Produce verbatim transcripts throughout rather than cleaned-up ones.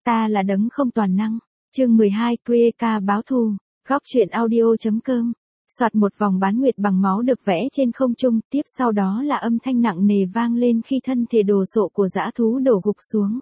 Ta là đấng không toàn năng. Chương mười hai, Krieka báo thù. Góc truyện audio.com. Soạt một vòng bán nguyệt bằng máu được vẽ trên không trung, tiếp sau đó là âm thanh nặng nề vang lên khi thân thể đồ sộ của dã thú đổ gục xuống.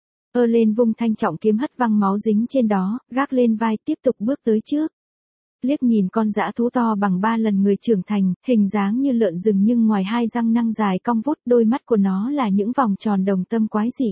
Ơ lên vung thanh trọng kiếm hất văng máu dính trên đó, gác lên vai tiếp tục bước tới trước. Liếc nhìn con dã thú to bằng ba lần người trưởng thành, hình dáng như lợn rừng nhưng ngoài hai răng nanh dài cong vút, đôi mắt của nó là những vòng tròn đồng tâm quái dị.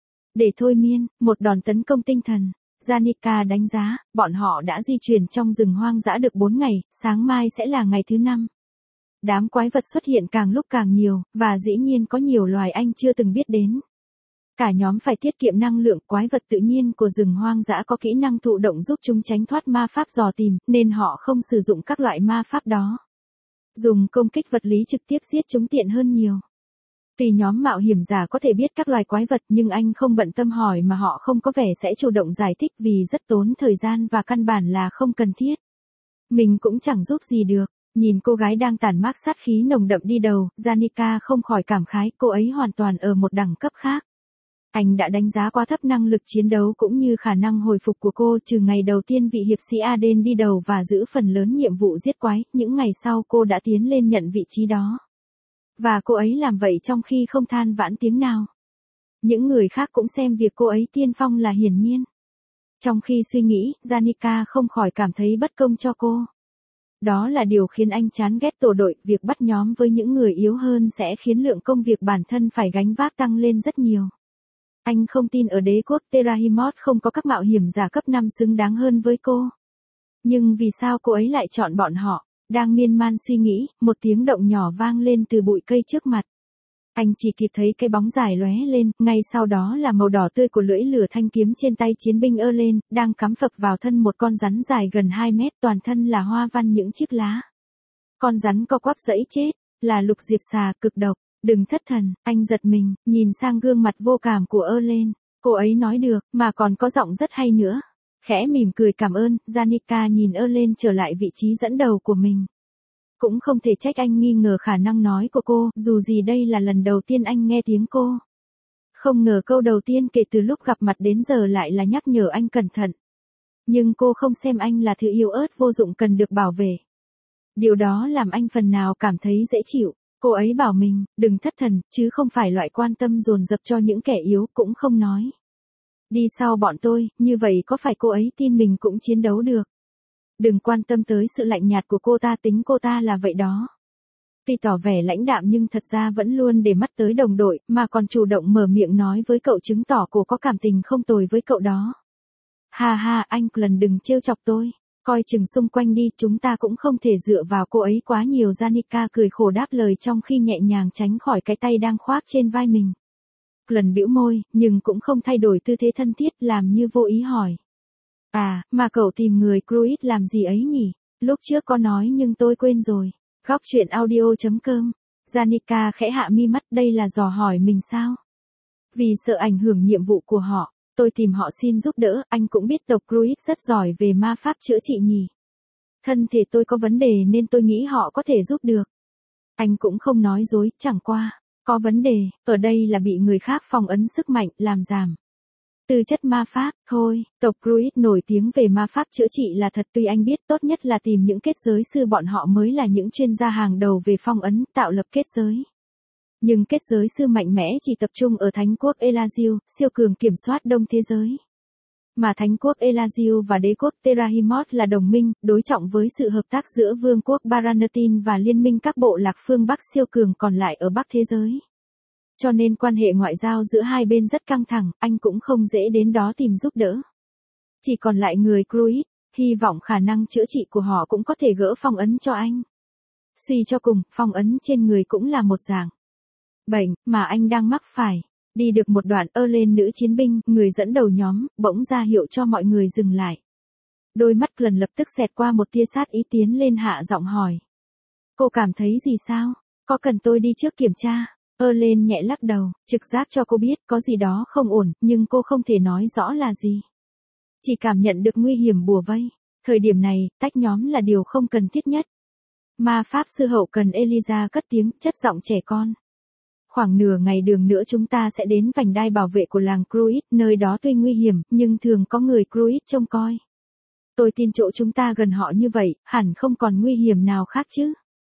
Để thôi miên, một đòn tấn công tinh thần. Janica đánh giá, bọn họ đã di chuyển trong rừng hoang dã được bốn ngày, sáng mai sẽ là ngày thứ năm. Đám quái vật xuất hiện càng lúc càng nhiều, và dĩ nhiên có nhiều loài anh chưa từng biết đến. Cả nhóm phải tiết kiệm năng lượng, quái vật tự nhiên của rừng hoang dã có kỹ năng thụ động giúp chúng tránh thoát ma pháp dò tìm, nên họ không sử dụng các loại ma pháp đó. Dùng công kích vật lý trực tiếp giết chúng tiện hơn nhiều. Vì nhóm mạo hiểm giả có thể biết các loài quái vật nhưng anh không bận tâm hỏi mà họ không có vẻ sẽ chủ động giải thích vì rất tốn thời gian và căn bản là không cần thiết. Mình cũng chẳng giúp gì được. Nhìn cô gái đang tản mát sát khí nồng đậm đi đầu, Janica không khỏi cảm khái cô ấy hoàn toàn ở một đẳng cấp khác. Anh đã đánh giá quá thấp năng lực chiến đấu cũng như khả năng hồi phục của cô trừ ngày đầu tiên vị hiệp sĩ Aden đi đầu và giữ phần lớn nhiệm vụ giết quái, những ngày sau cô đã tiến lên nhận vị trí đó. Và cô ấy làm vậy trong khi không than vãn tiếng nào. Những người khác cũng xem việc cô ấy tiên phong là hiển nhiên. Trong khi suy nghĩ, Janica không khỏi cảm thấy bất công cho cô. Đó là điều khiến anh chán ghét tổ đội, việc bắt nhóm với những người yếu hơn sẽ khiến lượng công việc bản thân phải gánh vác tăng lên rất nhiều. Anh không tin ở đế quốc Terahimot không có các mạo hiểm giả cấp năm xứng đáng hơn với cô. Nhưng vì sao cô ấy lại chọn bọn họ? Đang miên man suy nghĩ, một tiếng động nhỏ vang lên từ bụi cây trước mặt. Anh chỉ kịp thấy cái bóng dài lóe lên, ngay sau đó là màu đỏ tươi của lưỡi lửa thanh kiếm trên tay chiến binh ơ lên, đang cắm phập vào thân một con rắn dài gần hai mét, toàn thân là hoa văn những chiếc lá. Con rắn co quắp giãy chết, là lục diệp xà cực độc. Đừng thất thần, anh giật mình, nhìn sang gương mặt vô cảm của ơ lên. Cô ấy nói được, mà còn có giọng rất hay nữa. Khẽ mỉm cười cảm ơn, Janica nhìn ơ lên trở lại vị trí dẫn đầu của mình. Cũng không thể trách anh nghi ngờ khả năng nói của cô, dù gì đây là lần đầu tiên anh nghe tiếng cô. Không ngờ câu đầu tiên kể từ lúc gặp mặt đến giờ lại là nhắc nhở anh cẩn thận. Nhưng cô không xem anh là thứ yếu ớt vô dụng cần được bảo vệ. Điều đó làm anh phần nào cảm thấy dễ chịu. Cô ấy bảo mình, đừng thất thần, chứ không phải loại quan tâm dồn dập cho những kẻ yếu, cũng không nói. Đi sau bọn tôi, như vậy có phải cô ấy tin mình cũng chiến đấu được? Đừng quan tâm tới sự lạnh nhạt của cô ta, tính cô ta là vậy đó. Tuy tỏ vẻ lãnh đạm nhưng thật ra vẫn luôn để mắt tới đồng đội, mà còn chủ động mở miệng nói với cậu chứng tỏ cô có cảm tình không tồi với cậu đó. Ha ha, anh lần đừng trêu chọc tôi. Coi chừng xung quanh đi, chúng ta cũng không thể dựa vào cô ấy quá nhiều. Janica cười khổ đáp lời trong khi nhẹ nhàng tránh khỏi cái tay đang khoác trên vai mình. Lần bĩu môi, nhưng cũng không thay đổi tư thế thân thiết, làm như vô ý hỏi. À, mà cậu tìm người Cruid làm gì ấy nhỉ? Lúc trước có nói nhưng tôi quên rồi. Góc truyện audio.com. Janica khẽ hạ mi mắt, đây là dò hỏi mình sao? Vì sợ ảnh hưởng nhiệm vụ của họ. Tôi tìm họ xin giúp đỡ, anh cũng biết tộc Cruid rất giỏi về ma pháp chữa trị nhỉ. Thân thể tôi có vấn đề nên tôi nghĩ họ có thể giúp được. Anh cũng không nói dối, chẳng qua. Có vấn đề, ở đây là bị người khác phong ấn sức mạnh, làm giảm. Tư chất ma pháp, thôi, tộc Cruid nổi tiếng về ma pháp chữa trị là thật, tuy anh biết tốt nhất là tìm những kết giới sư, bọn họ mới là những chuyên gia hàng đầu về phong ấn, tạo lập kết giới. Nhưng kết giới sư mạnh mẽ chỉ tập trung ở Thánh quốc Elazil, siêu cường kiểm soát đông thế giới. Mà Thánh quốc Elazil và đế quốc Terahimot là đồng minh, đối trọng với sự hợp tác giữa vương quốc Baranatin và liên minh các bộ lạc phương Bắc siêu cường còn lại ở Bắc thế giới. Cho nên quan hệ ngoại giao giữa hai bên rất căng thẳng, anh cũng không dễ đến đó tìm giúp đỡ. Chỉ còn lại người Cruid, hy vọng khả năng chữa trị của họ cũng có thể gỡ phong ấn cho anh. Suy cho cùng, phong ấn trên người cũng là một dạng bệnh mà anh đang mắc phải. Đi được một đoạn, ơ lên nữ chiến binh, người dẫn đầu nhóm, bỗng ra hiệu cho mọi người dừng lại. Đôi mắt lần lập tức xẹt qua một tia sát ý, tiến lên hạ giọng hỏi. Cô cảm thấy gì sao? Có cần tôi đi trước kiểm tra? Ơ lên nhẹ lắc đầu, trực giác cho cô biết có gì đó không ổn, nhưng cô không thể nói rõ là gì. Chỉ cảm nhận được nguy hiểm bùa vây. Thời điểm này, tách nhóm là điều không cần thiết nhất. Ma pháp sư hậu cần Eliza cất tiếng, chất giọng trẻ con. Khoảng nửa ngày đường nữa chúng ta sẽ đến vành đai bảo vệ của làng Cruit, nơi đó tuy nguy hiểm, nhưng thường có người Cruit trông coi. Tôi tin chỗ chúng ta gần họ như vậy, hẳn không còn nguy hiểm nào khác chứ.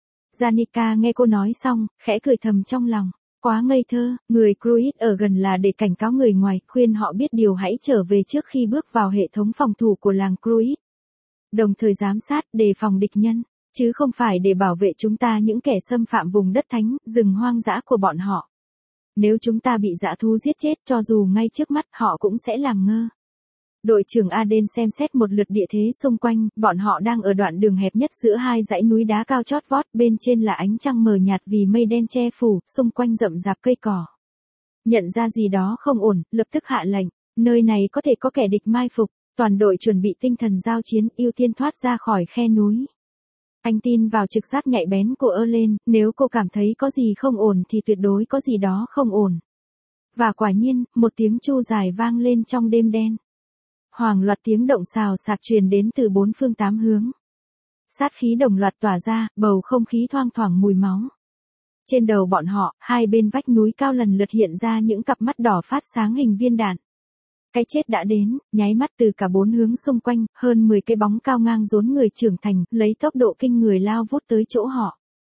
Janica nghe cô nói xong, khẽ cười thầm trong lòng. Quá ngây thơ, người Cruit ở gần là để cảnh cáo người ngoài, khuyên họ biết điều hãy trở về trước khi bước vào hệ thống phòng thủ của làng Cruit. Đồng thời giám sát, đề phòng địch nhân, chứ không phải để bảo vệ chúng ta những kẻ xâm phạm vùng đất thánh, rừng hoang dã của bọn họ. Nếu chúng ta bị dã thú giết chết, cho dù ngay trước mắt họ cũng sẽ làm ngơ. Đội trưởng Aden xem xét một lượt địa thế xung quanh, bọn họ đang ở đoạn đường hẹp nhất giữa hai dãy núi đá cao chót vót, bên trên là ánh trăng mờ nhạt vì mây đen che phủ, xung quanh rậm rạp cây cỏ. Nhận ra gì đó không ổn, lập tức hạ lệnh, nơi này có thể có kẻ địch mai phục, toàn đội chuẩn bị tinh thần giao chiến, ưu tiên thoát ra khỏi khe núi. Anh tin vào trực giác nhạy bén của Erlen, nếu cô cảm thấy có gì không ổn thì tuyệt đối có gì đó không ổn. Và quả nhiên, một tiếng chu dài vang lên trong đêm đen. Hoàng loạt tiếng động xào xạc truyền đến từ bốn phương tám hướng. Sát khí đồng loạt tỏa ra, bầu không khí thoang thoảng mùi máu. Trên đầu bọn họ, hai bên vách núi cao lần lượt hiện ra những cặp mắt đỏ phát sáng hình viên đạn. Cái chết đã đến, nháy mắt từ cả bốn hướng xung quanh, hơn mười cái bóng cao ngang rốn người trưởng thành, lấy tốc độ kinh người lao vút tới chỗ họ.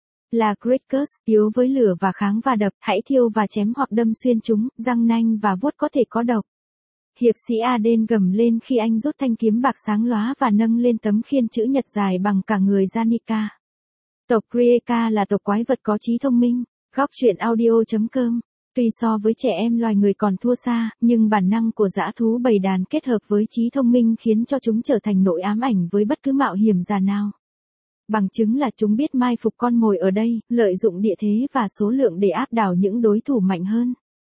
Là Kratos, yếu với lửa và kháng va đập, hãy thiêu và chém hoặc đâm xuyên chúng, răng nanh và vuốt có thể có độc. Hiệp sĩ Aden gầm lên khi anh rút thanh kiếm bạc sáng lóa và nâng lên tấm khiên chữ nhật dài bằng cả người Janica. Tộc Krieka là tộc quái vật có trí thông minh. Góc truyện audio chấm com. Tuy so với trẻ em loài người còn thua xa, nhưng bản năng của dã thú bầy đàn kết hợp với trí thông minh khiến cho chúng trở thành nỗi ám ảnh với bất cứ mạo hiểm giả nào. Bằng chứng là chúng biết mai phục con mồi ở đây, lợi dụng địa thế và số lượng để áp đảo những đối thủ mạnh hơn.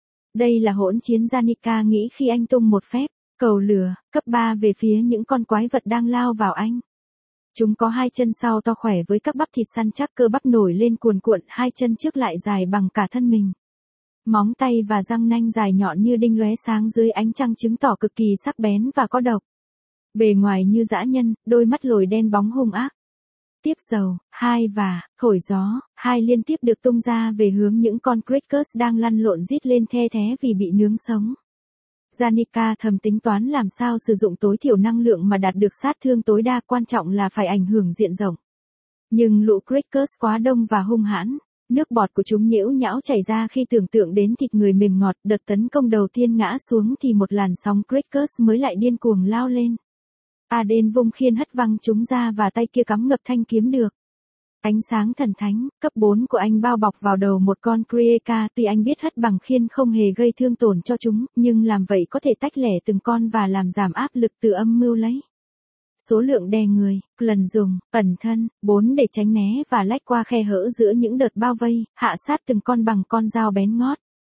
Đây là hỗn chiến Janica nghĩ khi anh tung một phép, cầu lửa, cấp ba về phía những con quái vật đang lao vào anh. Chúng có hai chân sau to khỏe với các bắp thịt săn chắc cơ bắp nổi lên cuồn cuộn, hai chân trước lại dài bằng cả thân mình. Móng tay và răng nanh dài nhọn như đinh lóe sáng dưới ánh trăng chứng tỏ cực kỳ sắc bén và có độc. Bề ngoài như dã nhân, đôi mắt lồi đen bóng hung ác. Tiếp dầu, hai và, thổi gió, hai liên tiếp được tung ra về hướng những con Kratos đang lăn lộn rít lên the thé vì bị nướng sống. Janica thầm tính toán làm sao sử dụng tối thiểu năng lượng mà đạt được sát thương tối đa, quan trọng là phải ảnh hưởng diện rộng. Nhưng lũ Kratos quá đông và hung hãn, nước bọt của chúng nhễu nhão chảy ra khi tưởng tượng đến thịt người mềm ngọt, đợt tấn công đầu tiên ngã xuống thì một làn sóng Kratos mới lại điên cuồng lao lên. Aden vung khiên hất văng chúng ra và tay kia cắm ngập thanh kiếm được. Ánh sáng thần thánh, cấp bốn của anh bao bọc vào đầu một con Krieka, tuy anh biết hất bằng khiên không hề gây thương tổn cho chúng, nhưng làm vậy có thể tách lẻ từng con và làm giảm áp lực từ âm mưu lấy. Số lượng đè người, lần dùng, ẩn thân, bốn để tránh né và lách qua khe hở giữa những đợt bao vây, hạ sát từng con bằng con dao bén ngót.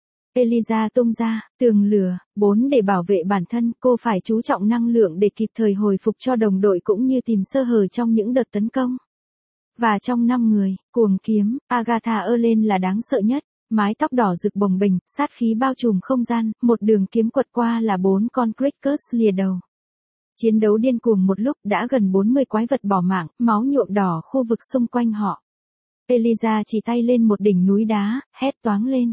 Eliza tung ra, tường lửa, bốn để bảo vệ bản thân, cô phải chú trọng năng lượng để kịp thời hồi phục cho đồng đội cũng như tìm sơ hở trong những đợt tấn công. Và trong năm người, cuồng kiếm, Agatha Erlen là đáng sợ nhất, mái tóc đỏ rực bồng bềnh, sát khí bao trùm không gian, một đường kiếm quật qua là bốn con Kratos lìa đầu. Chiến đấu điên cuồng một lúc, đã gần bốn mươi quái vật bỏ mạng, máu nhuộm đỏ khu vực xung quanh họ. Eliza chỉ tay lên một đỉnh núi đá, hét toáng lên.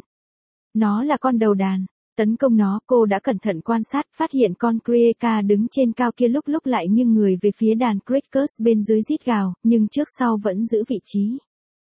Nó là con đầu đàn. Tấn công nó, cô đã cẩn thận quan sát, phát hiện con Krieka đứng trên cao kia lúc lúc lại nghiêng người về phía đàn Kratos bên dưới rít gào, nhưng trước sau vẫn giữ vị trí.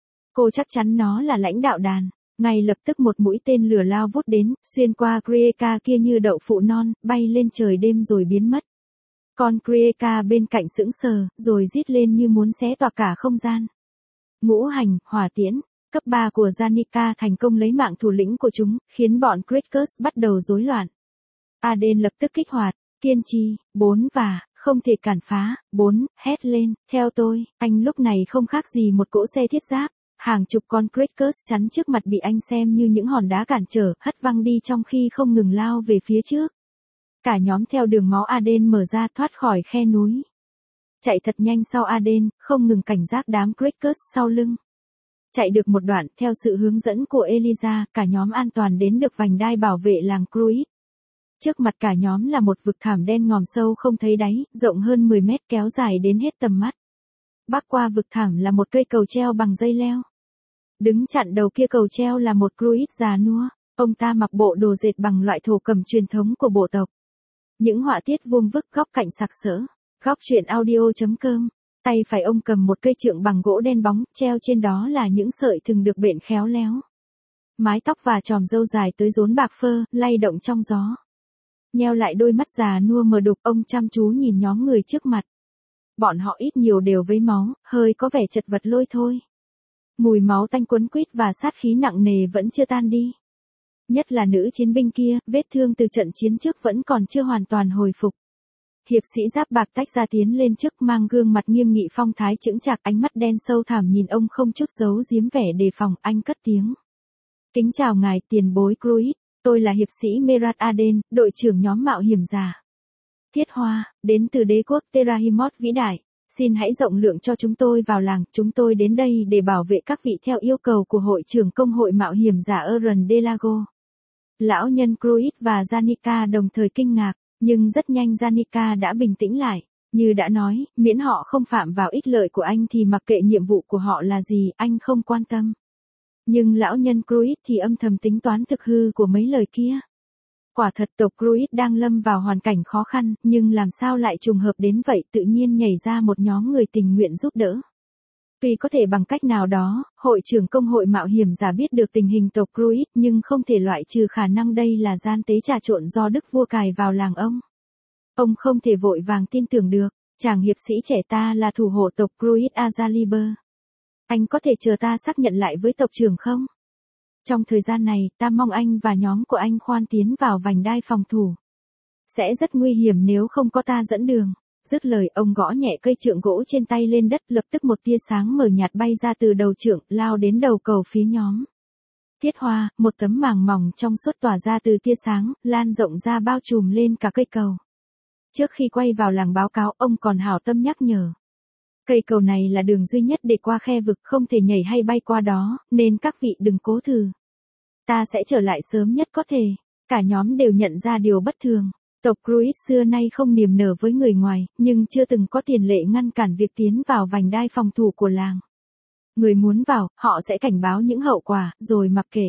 Cô chắc chắn nó là lãnh đạo đàn. Ngay lập tức một mũi tên lửa lao vút đến, xuyên qua Krieka kia như đậu phụ non, bay lên trời đêm rồi biến mất. Con Krieka bên cạnh sững sờ, rồi rít lên như muốn xé toạc cả không gian. Ngũ hành, hỏa tiễn. Cấp ba của Janica thành công lấy mạng thủ lĩnh của chúng, khiến bọn Kratos bắt đầu rối loạn. Aden lập tức kích hoạt, kiên trì, bốn và, không thể cản phá, bốn, hét lên, theo tôi, anh lúc này không khác gì một cỗ xe thiết giáp. Hàng chục con Kratos chắn trước mặt bị anh xem như những hòn đá cản trở, hất văng đi trong khi không ngừng lao về phía trước. Cả nhóm theo đường máu Aden mở ra thoát khỏi khe núi. Chạy thật nhanh sau Aden, không ngừng cảnh giác đám Kratos sau lưng. Chạy được một đoạn, theo sự hướng dẫn của Eliza, cả nhóm an toàn đến được vành đai bảo vệ làng Cruit. Trước mặt cả nhóm là một vực thảm đen ngòm sâu không thấy đáy, rộng hơn mười mét kéo dài đến hết tầm mắt. Bắc qua vực thảm là một cây cầu treo bằng dây leo. Đứng chặn đầu kia cầu treo là một Cruit già nua, ông ta mặc bộ đồ dệt bằng loại thổ cẩm truyền thống của bộ tộc. Những họa tiết vuông vức góc cạnh sặc sỡ. Góc truyện audio.com. Tay phải ông cầm một cây trượng bằng gỗ đen bóng, treo trên đó là những sợi thừng được bện khéo léo. Mái tóc và chòm râu dài tới rốn bạc phơ, lay động trong gió. Nheo lại đôi mắt già nua mờ đục, ông chăm chú nhìn nhóm người trước mặt. Bọn họ ít nhiều đều vấy máu, hơi có vẻ chật vật lôi thôi. Mùi máu tanh quấn quýt và sát khí nặng nề vẫn chưa tan đi. Nhất là nữ chiến binh kia, vết thương từ trận chiến trước vẫn còn chưa hoàn toàn hồi phục. Hiệp sĩ giáp bạc tách ra tiến lên trước, mang gương mặt nghiêm nghị phong thái chững chạc, ánh mắt đen sâu thẳm nhìn ông không chút giấu giếm vẻ đề phòng. Anh cất tiếng. Kính chào ngài, tiền bối Cruit, tôi là hiệp sĩ Merat Aden, đội trưởng nhóm mạo hiểm giả. Thiết Hoa, đến từ đế quốc Terahimot vĩ đại, xin hãy rộng lượng cho chúng tôi vào làng, chúng tôi đến đây để bảo vệ các vị theo yêu cầu của hội trưởng công hội mạo hiểm giả Eren Delago. Lão nhân Cruit và Janica đồng thời kinh ngạc, nhưng rất nhanh Janica đã bình tĩnh lại. Như đã nói, miễn họ không phạm vào ích lợi của anh thì mặc kệ nhiệm vụ của họ là gì, anh không quan tâm. Nhưng lão nhân Cruit thì âm thầm tính toán thực hư của mấy lời kia. Quả thật tộc Cruit đang lâm vào hoàn cảnh khó khăn, nhưng làm sao lại trùng hợp đến vậy, tự nhiên nhảy ra một nhóm người tình nguyện giúp đỡ. Tuy có thể bằng cách nào đó, hội trưởng công hội mạo hiểm giả biết được tình hình tộc Cruit, nhưng không thể loại trừ khả năng đây là gian tế trà trộn do đức vua cài vào làng ông. Ông không thể vội vàng tin tưởng được, chàng hiệp sĩ trẻ ta là thủ hộ tộc Cruit Azaliber. Anh có thể chờ ta xác nhận lại với tộc trưởng không? Trong thời gian này, ta mong anh và nhóm của anh khoan tiến vào vành đai phòng thủ. Sẽ rất nguy hiểm nếu không có ta dẫn đường. Dứt lời, ông gõ nhẹ cây trượng gỗ trên tay lên đất, lập tức một tia sáng mờ nhạt bay ra từ đầu trượng, lao đến đầu cầu phía nhóm. Thiết Hoa, một tấm màng mỏng trong suốt tỏa ra từ tia sáng, lan rộng ra bao trùm lên cả cây cầu. Trước khi quay vào làng báo cáo, ông còn hảo tâm nhắc nhở. Cây cầu này là đường duy nhất để qua khe vực, không thể nhảy hay bay qua đó, nên các vị đừng cố thử. Ta sẽ trở lại sớm nhất có thể. Cả nhóm đều nhận ra điều bất thường. Tộc Cruit xưa nay không niềm nở với người ngoài, nhưng chưa từng có tiền lệ ngăn cản việc tiến vào vành đai phòng thủ của làng. Người muốn vào, họ sẽ cảnh báo những hậu quả, rồi mặc kệ.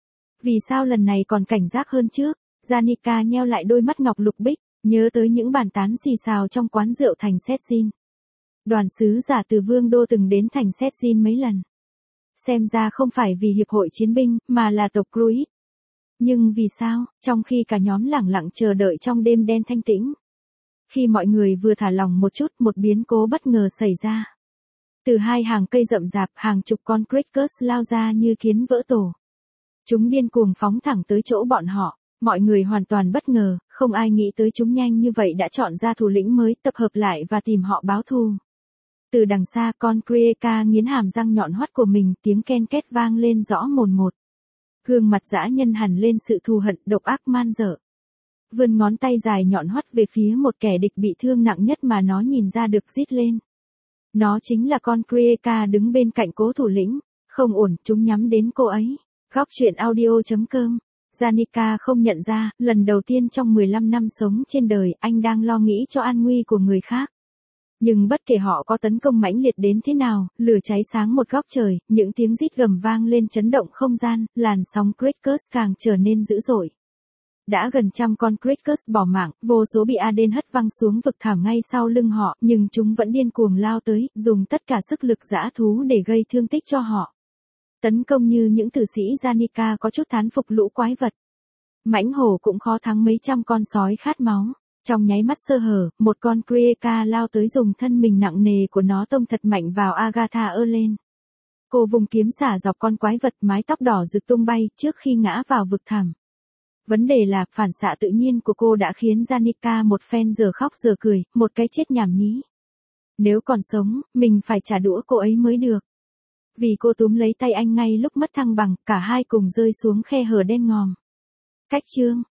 Vì sao lần này còn cảnh giác hơn trước? Janica nheo lại đôi mắt ngọc lục bích, nhớ tới những bàn tán xì xào trong quán rượu thành Setsin. Đoàn sứ giả từ Vương đô từng đến thành Setsin mấy lần. Xem ra không phải vì hiệp hội chiến binh, mà là tộc Cruit. Nhưng vì sao, trong khi cả nhóm lẳng lặng chờ đợi trong đêm đen thanh tĩnh? Khi mọi người vừa thả lỏng một chút, một biến cố bất ngờ xảy ra. Từ hai hàng cây rậm rạp, hàng chục con Crickers lao ra như kiến vỡ tổ. Chúng điên cuồng phóng thẳng tới chỗ bọn họ. Mọi người hoàn toàn bất ngờ, không ai nghĩ tới chúng nhanh như vậy đã chọn ra thủ lĩnh mới, tập hợp lại và tìm họ báo thù. Từ đằng xa, con Krieka nghiến hàm răng nhọn hoắt của mình, tiếng ken két vang lên rõ mồn một. Gương mặt dã nhân hằn lên sự thù hận, độc ác man dợ. Vươn ngón tay dài nhọn hoắt về phía một kẻ địch bị thương nặng nhất mà nó nhìn ra được, rít lên. Nó chính là con Krieka đứng bên cạnh cố thủ lĩnh. Không ổn, chúng nhắm đến cô ấy. Góc truyện audio.com. Janica không nhận ra, lần đầu tiên trong mười lăm năm sống trên đời, anh đang lo nghĩ cho an nguy của người khác. Nhưng bất kể họ có tấn công mãnh liệt đến thế nào, lửa cháy sáng một góc trời, những tiếng rít gầm vang lên chấn động không gian, làn sóng Crickers càng trở nên dữ dội. Đã gần trăm con Crickers bỏ mạng, vô số bị Aden hất văng xuống vực thẳm ngay sau lưng họ, nhưng chúng vẫn điên cuồng lao tới, dùng tất cả sức lực dã thú để gây thương tích cho họ. Tấn công như những tử sĩ. Janica có chút thán phục lũ quái vật. Mãnh hổ cũng khó thắng mấy trăm con sói khát máu. Trong nháy mắt sơ hở, một con Krieka lao tới dùng thân mình nặng nề của nó tông thật mạnh vào Agatha Erlen. Cô vùng kiếm xả dọc con quái vật, mái tóc đỏ rực tung bay trước khi ngã vào vực thẳm. Vấn đề là, phản xạ tự nhiên của cô đã khiến Janica một phen giờ khóc giờ cười, một cái chết nhảm nhí. Nếu còn sống, mình phải trả đũa cô ấy mới được. Vì cô túm lấy tay anh ngay lúc mất thăng bằng, cả hai cùng rơi xuống khe hở đen ngòm. Cách chương